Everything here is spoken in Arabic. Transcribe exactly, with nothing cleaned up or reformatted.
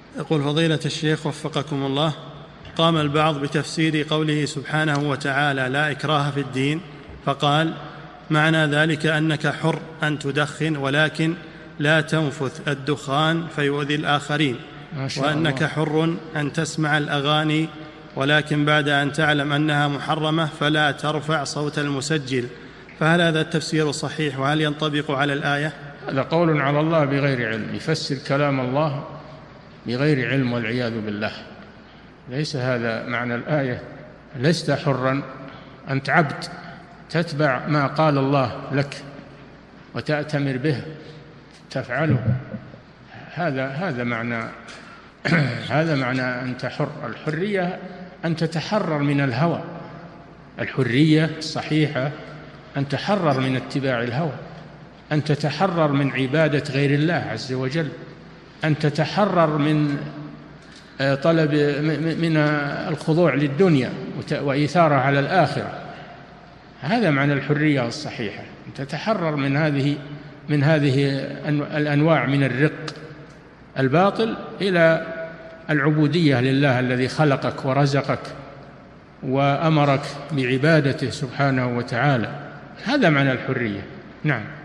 يقول فضيلة الشيخ وفقكم الله، قام البعض بتفسير قوله سبحانه وتعالى لا إكراه في الدين، فقال معنى ذلك أنك حر أن تدخن ولكن لا تنفث الدخان فيؤذي الآخرين، وأنك الله. حر أن تسمع الأغاني ولكن بعد أن تعلم أنها محرمة فلا ترفع صوت المسجل، فهل هذا التفسير صحيح وهل ينطبق على الآية؟ هذا قول على الله بغير علم، يفسر كلام الله بغير علم والعياذ بالله. ليس هذا معنى الآية. لست حرا، أنت عبد تتبع ما قال الله لك وتأتمر به تفعله. هذا هذا معنى هذا معنى أنت حر. الحرية أن تتحرر من الهوى، الحرية الصحيحة أن تحرر من اتباع الهوى، أن تتحرر من عبادة غير الله عز وجل، أن تتحرر من طلب من الخضوع للدنيا وإيثارها على الآخرة. هذا معنى الحرية الصحيحة، أن تتحرر من هذه من هذه الأنواع من الرق الباطل إلى العبودية لله الذي خلقك ورزقك وأمرك بعبادته سبحانه وتعالى. هذا معنى الحرية. نعم.